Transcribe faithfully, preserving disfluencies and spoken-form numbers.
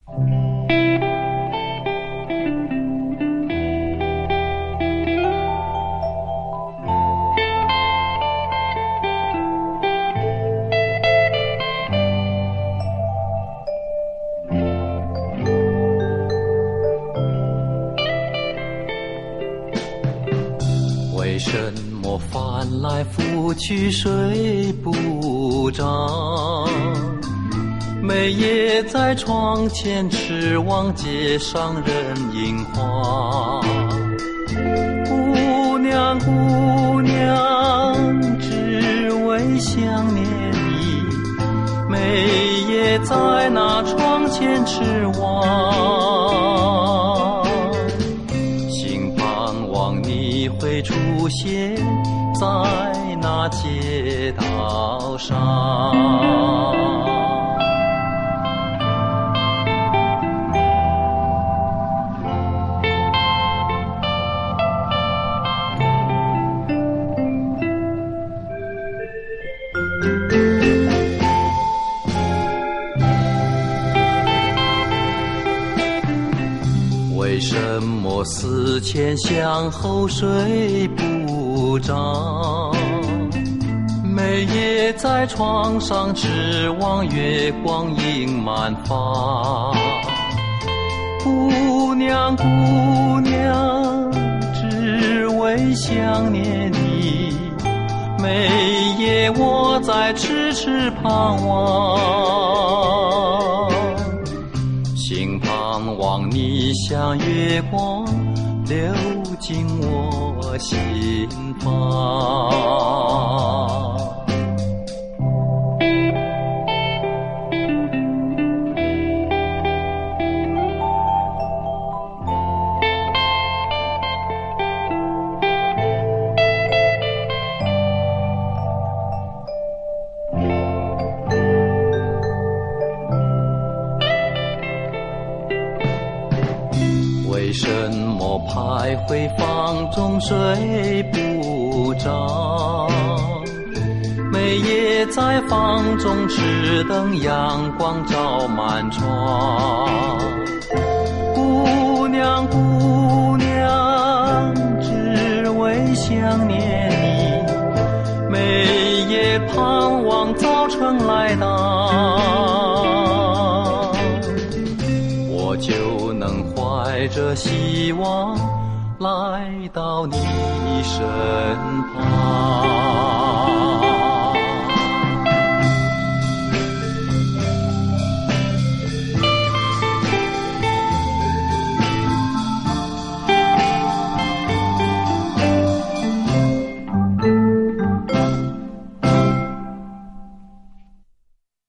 为什么翻来覆去睡不着？每夜在床前痴望街上人影花。姑娘姑娘，只为想念你，每夜在那窗前痴望。心盼望你会出现在那街道上。为什么思前想后睡不着？每夜在床上痴望月光映满发。姑娘姑娘，只为想念你，每夜我在痴痴盼望。心盼望你像月光流进我心房。为什么徘徊房中睡不着？每夜在房中痴等阳光照满窗。姑娘姑娘，只为想念你，每夜盼望早晨来到，我就能怀着希望来到你身旁。